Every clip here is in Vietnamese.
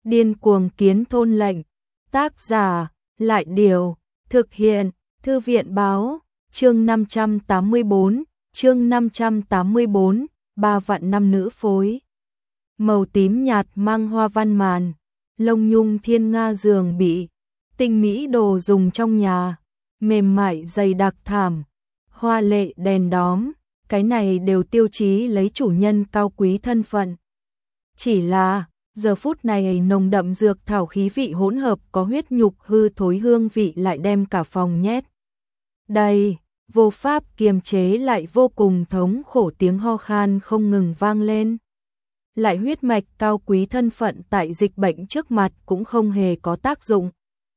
Điên cuồng kiến thôn lệnh. Tác giả, Lại Điều. Thực hiện, Thư viện Báo. Chương 584, chương 584, 3 vạn năm nữ phối. Màu tím nhạt mang hoa văn màn, lông nhung thiên nga giường bị, tinh mỹ đồ dùng trong nhà, mềm mại dày đặc thảm, hoa lệ đèn đóm, cái này đều tiêu chí lấy chủ nhân cao quý thân phận. Chỉ là, giờ phút này nồng đậm dược thảo khí vị hỗn hợp có huyết nhục hư thối hương vị lại đem cả phòng nhét đầy, vô pháp kiềm chế lại vô cùng thống khổ, tiếng ho khan không ngừng vang lên. Lại huyết mạch cao quý thân phận tại dịch bệnh trước mặt cũng không hề có tác dụng.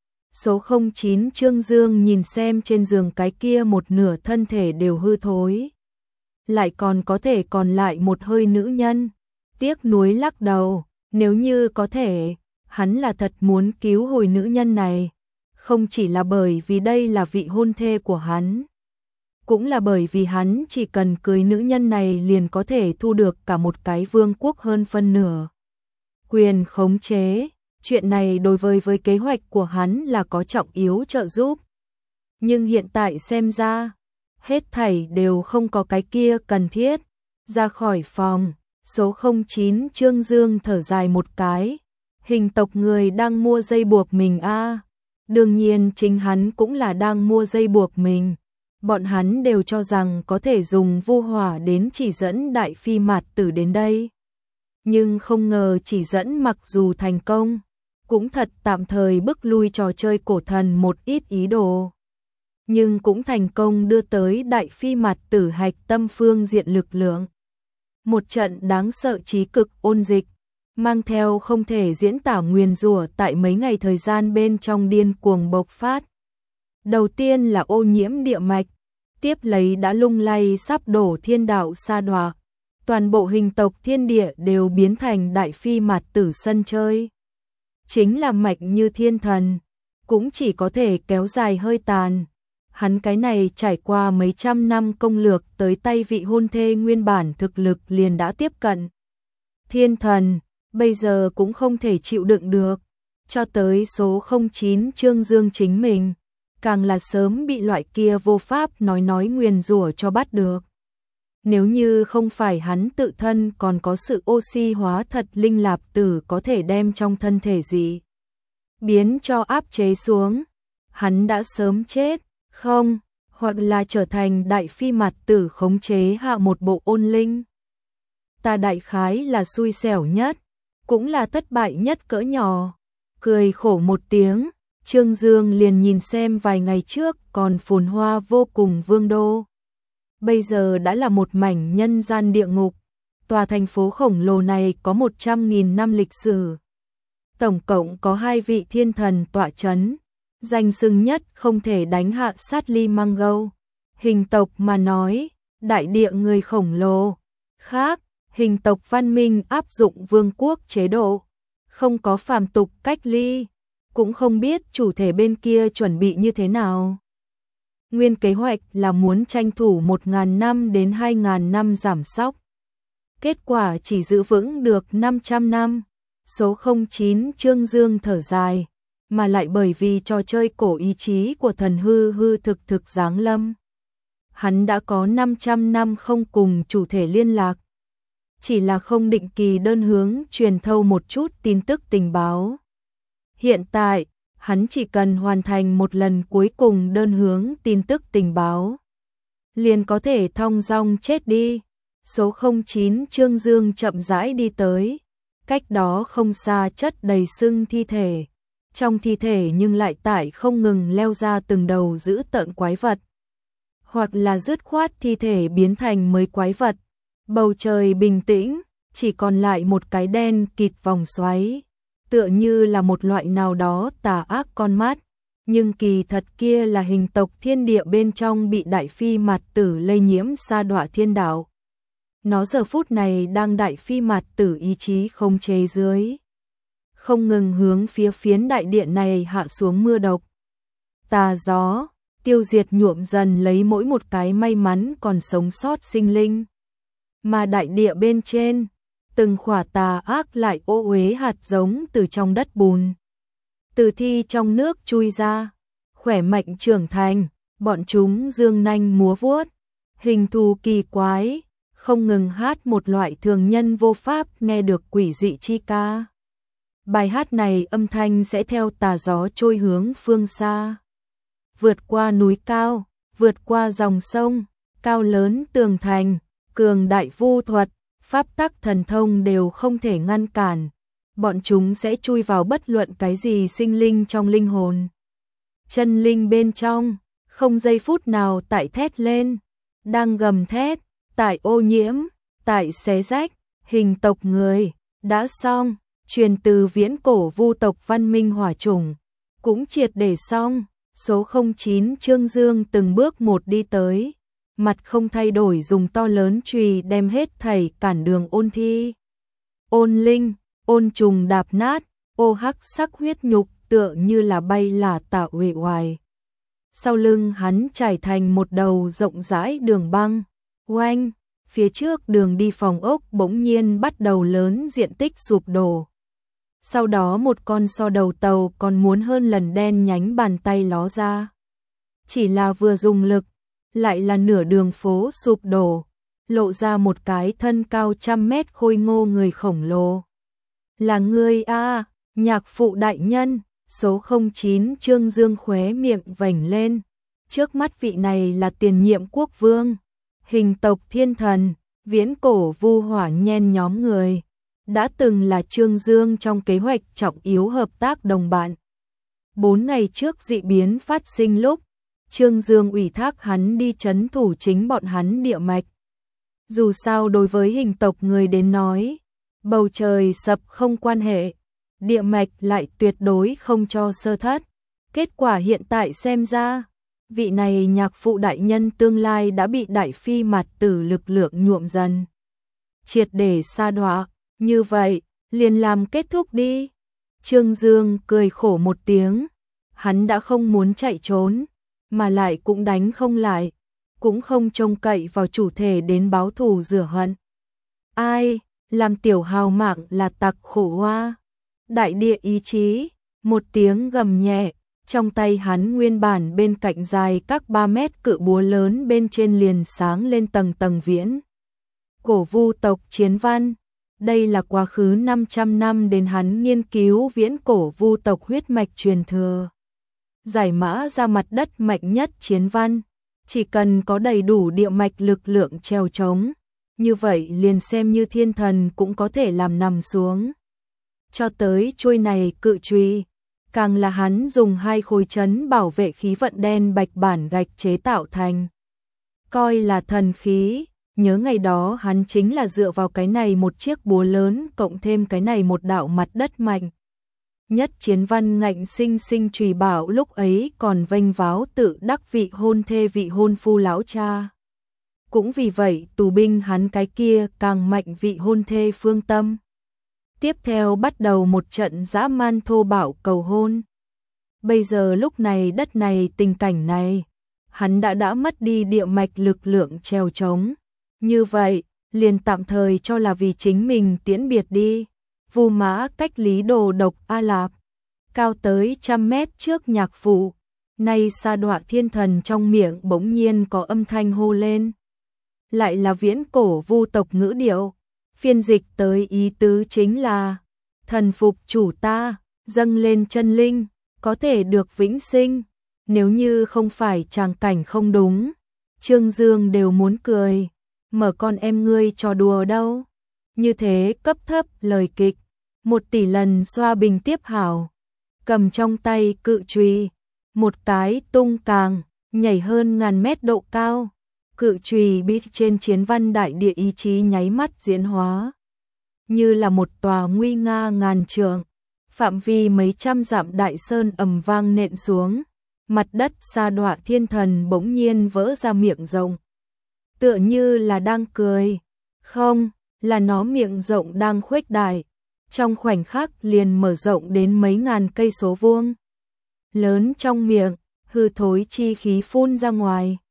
Số 09 Trương Dương nhìn xem trên giường cái kia một nửa thân thể đều hư thối, lại còn có thể còn lại một hơi nữ nhân, tiếc nuối lắc đầu. Nếu như có thể, hắn là thật muốn cứu hồi nữ nhân này, không chỉ là bởi vì đây là vị hôn thê của hắn, cũng là bởi vì hắn chỉ cần cưới nữ nhân này liền có thể thu được cả một cái vương quốc hơn phân nửa quyền khống chế. Chuyện này đối với kế hoạch của hắn là có trọng yếu trợ giúp. Nhưng hiện tại xem ra, hết thảy đều không có cái kia cần thiết. Ra khỏi phòng, số 09 Trương Dương thở dài một cái. Hình tộc người đang mua dây buộc mình a. Đương nhiên chính hắn cũng là đang mua dây buộc mình. Bọn hắn đều cho rằng có thể dùng vu hỏa đến chỉ dẫn Đại Phi Mạt Tử đến đây. Nhưng không ngờ chỉ dẫn mặc dù thành công, cũng thật tạm thời bức lui trò chơi cổ thần một ít ý đồ. Nhưng cũng thành công đưa tới Đại Phi Mạt Tử hạch tâm phương diện lực lượng. Một trận đáng sợ chí cực ôn dịch, mang theo không thể diễn tả nguyền rủa tại mấy ngày thời gian bên trong điên cuồng bộc phát. Đầu tiên là ô nhiễm địa mạch, tiếp lấy đã lung lay sắp đổ thiên đạo sa đọa. Toàn bộ hình tộc thiên địa đều biến thành Đại Phi Mạt Tử sân chơi. Chính là mạch như thiên thần, cũng chỉ có thể kéo dài hơi tàn. Hắn cái này trải qua mấy trăm năm công lược tới tay vị hôn thê nguyên bản thực lực liền đã tiếp cận thiên thần, bây giờ cũng không thể chịu đựng được. Cho tới số 09 Trương Dương chính mình, càng là sớm bị loại kia vô pháp nói nguyền rủa cho bắt được. Nếu như không phải hắn tự thân còn có sự oxy hóa thật linh lạp tử có thể đem trong thân thể gì biến cho áp chế xuống, hắn đã sớm chết, không, hoặc là trở thành Đại Phi Mạt Tử khống chế hạ một bộ ôn linh. Ta đại khái là xui xẻo nhất, cũng là thất bại nhất cỡ nhỏ. Cười khổ một tiếng, Trương Dương liền nhìn xem vài ngày trước còn phồn hoa vô cùng vương đô. Bây giờ đã là một mảnh nhân gian địa ngục. Tòa thành phố khổng lồ này có 100.000 năm lịch sử. Tổng cộng có 2 vị thiên thần tọa chấn. Danh xưng nhất không thể đánh hạ sát ly mang gâu. Hình tộc mà nói, đại địa người khổng lồ. Khác, hình tộc văn minh áp dụng vương quốc chế độ. Không có phàm tục cách ly. Cũng không biết chủ thể bên kia chuẩn bị như thế nào. Nguyên kế hoạch là muốn tranh thủ 1.000 năm đến 2.000 năm giảm sóc. Kết quả chỉ giữ vững được 500 năm. Số 09 Trương Dương thở dài, mà lại bởi vì trò chơi cổ ý chí của thần hư thực giáng lâm. Hắn đã có 500 năm không cùng chủ thể liên lạc. Chỉ là không định kỳ đơn hướng truyền thâu một chút tin tức tình báo. Hiện tại, hắn chỉ cần hoàn thành một lần cuối cùng đơn hướng tin tức tình báo, liền có thể thong dong chết đi. Số 09 Trương Dương chậm rãi đi tới, cách đó không xa chất đầy sưng thi thể. Trong thi thể nhưng lại tại không ngừng leo ra từng đầu dữ tợn quái vật. Hoặc là dứt khoát thi thể biến thành mới quái vật. Bầu trời bình tĩnh, chỉ còn lại một cái đen kịt vòng xoáy. Tựa như là một loại nào đó tà ác con mắt, nhưng kỳ thật kia là hình tộc thiên địa bên trong bị Đại Phi Mạt Tử lây nhiễm sa đọa thiên đạo. Nó giờ phút này đang Đại Phi Mạt Tử ý chí không chế dưới, không ngừng hướng phía phiến đại điện này hạ xuống mưa độc. Tà gió, tiêu diệt nhuộm dần lấy mỗi một cái may mắn còn sống sót sinh linh. Mà đại địa bên trên, từng khỏa tà ác lại ô uế hạt giống từ trong đất bùn. Từ thi trong nước chui ra, khỏe mạnh trưởng thành, bọn chúng dương nanh múa vuốt, hình thù kỳ quái, không ngừng hát một loại thường nhân vô pháp nghe được quỷ dị chi ca. Bài hát này âm thanh sẽ theo tà gió trôi hướng phương xa. Vượt qua núi cao, vượt qua dòng sông, cao lớn tường thành, cường đại vu thuật, pháp tắc thần thông đều không thể ngăn cản. Bọn chúng sẽ chui vào bất luận cái gì sinh linh trong linh hồn. Chân linh bên trong, không giây phút nào tại thét lên, đang gầm thét, tại ô nhiễm, tại xé rách, hình tộc người, đã xong, truyền từ viễn cổ vu tộc văn minh hỏa chủng, cũng triệt để xong. Số 09 Trương Dương từng bước một đi tới, mặt không thay đổi dùng to lớn chùy đem hết thảy cản đường ôn thi. Ôn linh, ôn trùng đạp nát, ô hắc sắc huyết nhục tựa như là bay là tả uể oải. Sau lưng hắn trải thành một đầu rộng rãi đường băng, oanh, phía trước đường đi phòng ốc bỗng nhiên bắt đầu lớn diện tích sụp đổ. Sau đó một con so đầu tàu còn muốn hơn lần đen nhánh bàn tay ló ra. Chỉ là vừa dùng lực, lại là nửa đường phố sụp đổ, lộ ra một cái thân cao 100 mét khôi ngô người khổng lồ. Là ngươi a, nhạc phụ đại nhân. Số 09 Trương Dương khóe miệng vểnh lên. Trước mắt vị này là tiền nhiệm quốc vương, hình tộc thiên thần, viễn cổ vu hỏa nhen nhóm người. Đã từng là Trương Dương trong kế hoạch trọng yếu hợp tác đồng bạn. 4 ngày trước dị biến phát sinh lúc, Trương Dương ủy thác hắn đi trấn thủ chính bọn hắn địa mạch. Dù sao đối với hình tộc người đến nói, bầu trời sập không quan hệ, địa mạch lại tuyệt đối không cho sơ thất. Kết quả hiện tại xem ra, vị này nhạc phụ đại nhân tương lai đã bị đại phi mặt tử lực lượng nhuộm dần. Triệt để sa đọa, như vậy, liền làm kết thúc đi. Trương Dương cười khổ một tiếng, hắn đã không muốn chạy trốn, mà lại cũng đánh không lại, cũng không trông cậy vào chủ thể đến báo thù rửa hận. Ai, làm tiểu hào mạng là tặc khổ hoa. Đại địa ý chí, một tiếng gầm nhẹ, trong tay hắn nguyên bản bên cạnh dài các 3 mét cự búa lớn bên trên liền sáng lên tầng tầng viễn. Cổ vu tộc chiến văn, đây là quá khứ 500 năm đến hắn nghiên cứu viễn cổ vu tộc huyết mạch truyền thừa. Giải mã ra mặt đất mạnh nhất chiến văn, chỉ cần có đầy đủ địa mạch lực lượng trèo trống, như vậy liền xem như thiên thần cũng có thể làm nằm xuống. Cho tới chuôi này cự chùy, càng là hắn dùng 2 khối chấn bảo vệ khí vận đen bạch bản gạch chế tạo thành. Coi là thần khí, nhớ ngày đó hắn chính là dựa vào cái này một chiếc búa lớn cộng thêm cái này một đạo mặt đất mạnh. Nhất chiến văn ngạnh sinh sinh trùy bảo lúc ấy còn vênh váo tự đắc vị hôn thê vị hôn phu lão cha. Cũng vì vậy tù binh hắn cái kia càng mạnh vị hôn thê Phương Tâm. Tiếp theo bắt đầu một trận dã man thô bạo cầu hôn. Bây giờ lúc này đất này tình cảnh này, hắn đã mất đi địa mạch lực lượng trèo trống. Như vậy, liền tạm thời cho là vì chính mình tiễn biệt đi. Vu mã cách lý đồ độc A Lạp, cao tới 100 mét trước nhạc phụ, nay sa đọa thiên thần trong miệng bỗng nhiên có âm thanh hô lên. Lại là viễn cổ vu tộc ngữ điệu, phiên dịch tới ý tứ chính là thần phục chủ ta, dâng lên chân linh, có thể được vĩnh sinh. Nếu như không phải tràng cảnh không đúng, Trương Dương đều muốn cười, mở con em ngươi trò đùa đâu. Như thế cấp thấp lời kịch, 1 tỷ lần xoa bình tiếp hảo, cầm trong tay cự chùy, một cái tung càng, nhảy hơn ngàn mét độ cao. Cự chùy bị trên chiến văn đại địa ý chí nháy mắt diễn hóa, như là một tòa nguy nga ngàn trượng, phạm vi mấy trăm dặm đại sơn ầm vang nện xuống, mặt đất sa đọa thiên thần bỗng nhiên vỡ ra miệng rộng, tựa như là đang cười, không, là nó miệng rộng đang khuếch đại, trong khoảnh khắc liền mở rộng đến mấy ngàn cây số vuông. Lớn trong miệng, hư thối chi khí phun ra ngoài.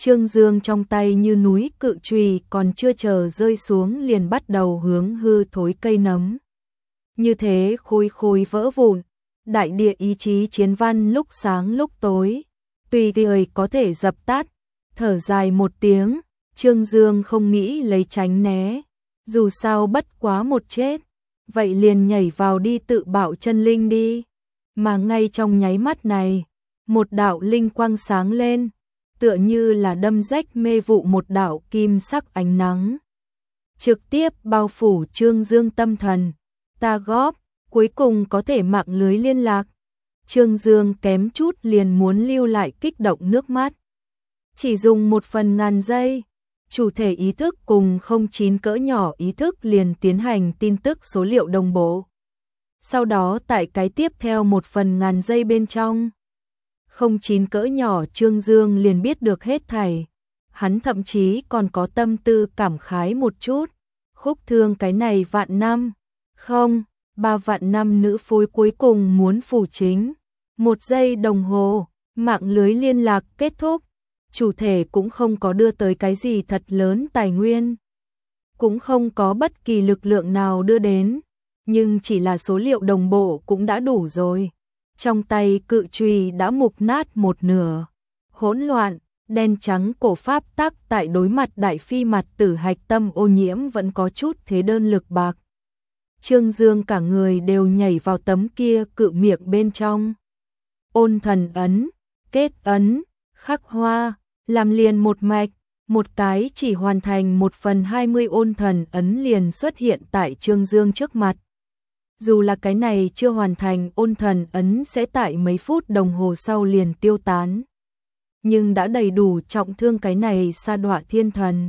Trương Dương trong tay như núi cự chùy còn chưa chờ rơi xuống liền bắt đầu hướng hư thối cây nấm. Như thế khối khối vỡ vụn, đại địa ý chí chiến văn lúc sáng lúc tối, tùy thời có thể dập tắt. Thở dài một tiếng, Trương Dương không nghĩ lấy tránh né, dù sao bất quá một chết, vậy liền nhảy vào đi tự bạo chân linh đi. Mà ngay trong nháy mắt này, một đạo linh quang sáng lên, tựa như là đâm rách mê vụ một đạo kim sắc ánh nắng, trực tiếp bao phủ Trương Dương tâm thần. Ta góp, cuối cùng có thể mạng lưới liên lạc. Trương Dương kém chút liền muốn lưu lại kích động nước mắt. Chỉ dùng 1/1000 giây, chủ thể ý thức cùng 09 cỡ nhỏ ý thức liền tiến hành tin tức số liệu đồng bộ. Sau đó tại cái tiếp theo 1/1000 giây bên trong, 09 cỡ nhỏ Trương Dương liền biết được hết thảy. Hắn thậm chí còn có tâm tư cảm khái một chút. Khúc Thương cái này vạn năm, không, 3 vạn năm nữ phối cuối cùng muốn phủ chính. 1 giây đồng hồ, mạng lưới liên lạc kết thúc. Chủ thể cũng không có đưa tới cái gì thật lớn tài nguyên, cũng không có bất kỳ lực lượng nào đưa đến, nhưng chỉ là số liệu đồng bộ cũng đã đủ rồi. Trong tay cự chùy đã mục nát một nửa. Hỗn loạn, đen trắng cổ pháp tắc tại đối mặt đại phi mặt tử hạch tâm ô nhiễm vẫn có chút thế đơn lực bạc. Trương Dương cả người đều nhảy vào tấm kia cự miệng bên trong. Ôn thần ấn, kết ấn, khắc hoa, làm liền một mạch, một cái chỉ hoàn thành 1/20 ôn thần ấn liền xuất hiện tại Trương Dương trước mặt. Dù là cái này chưa hoàn thành ôn thần ấn sẽ tại mấy phút đồng hồ sau liền tiêu tán, nhưng đã đầy đủ trọng thương cái này sa đọa thiên thần.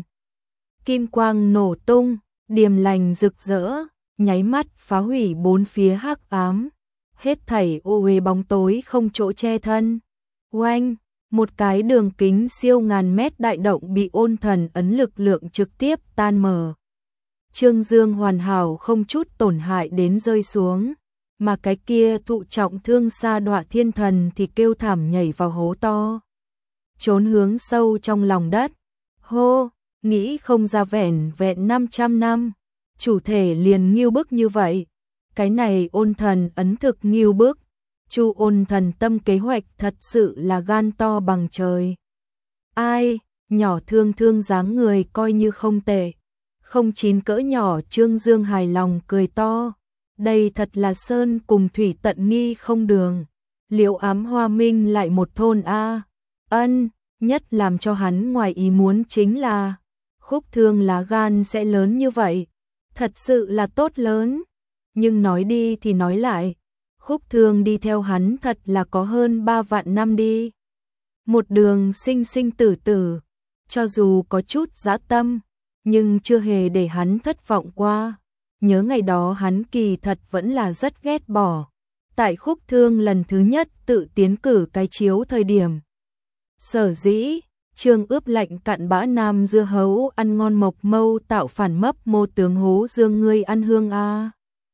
Kim quang nổ tung, điềm lành rực rỡ, nháy mắt phá hủy bốn phía hắc ám, hết thảy ô uế bóng tối không chỗ che thân. Oanh, một cái đường kính siêu ngàn mét đại động bị ôn thần ấn lực lượng trực tiếp tan mở. Trương Dương hoàn hảo không chút tổn hại đến rơi xuống, mà cái kia thụ trọng thương sa đọa thiên thần thì kêu thảm nhảy vào hố to, trốn hướng sâu trong lòng đất. Hô, nghĩ không ra vẹn 500 năm, chủ thể liền nghiêu bức như vậy. Cái này ôn thần ấn thực nghiêu bức. Chu ôn thần tâm kế hoạch thật sự là gan to bằng trời. Ai, nhỏ thương thương dáng người coi như không tệ. 09 cỡ nhỏ Trương Dương hài lòng cười to. Đây thật là sơn cùng thủy tận nghi không đường. Liệu ám hoa minh lại một thôn A. Ân, nhất làm cho hắn ngoài ý muốn chính là Khúc Thương lá gan sẽ lớn như vậy. Thật sự là tốt lớn. Nhưng nói đi thì nói lại, Khúc Thương đi theo hắn thật là có hơn 3 vạn năm đi. Một đường sinh sinh tử tử, cho dù có chút dã tâm, nhưng chưa hề để hắn thất vọng qua. Nhớ ngày đó hắn kỳ thật vẫn là rất ghét bỏ. Tại Khúc Thương lần thứ nhất tự tiến cử cái chiếu thời điểm. Sở dĩ, Trương ướp lạnh cặn bã nam dưa hấu ăn ngon mộc mâu tạo phản mấp mô tướng hố dương ngươi ăn hương a.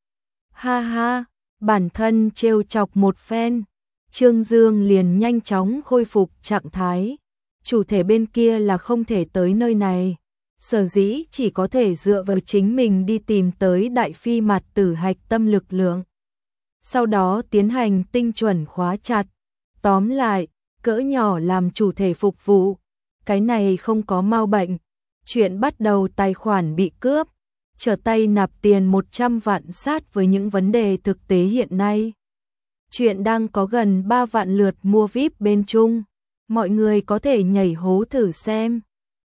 Ha ha, bản thân trêu chọc một phen, Trương Dương liền nhanh chóng khôi phục trạng thái. Chủ thể bên kia là không thể tới nơi này, sở dĩ chỉ có thể dựa vào chính mình đi tìm tới đại phi mặt tử hạch tâm lực lượng. Sau đó tiến hành tinh chuẩn khóa chặt. Tóm lại, cỡ nhỏ làm chủ thể phục vụ, cái này không có mau bệnh. Chuyện bắt đầu tài khoản bị cướp, trở tay nạp tiền 100 vạn sát với những vấn đề thực tế hiện nay. Chuyện đang có gần 3 vạn lượt mua VIP bên Trung, mọi người có thể nhảy hố thử xem.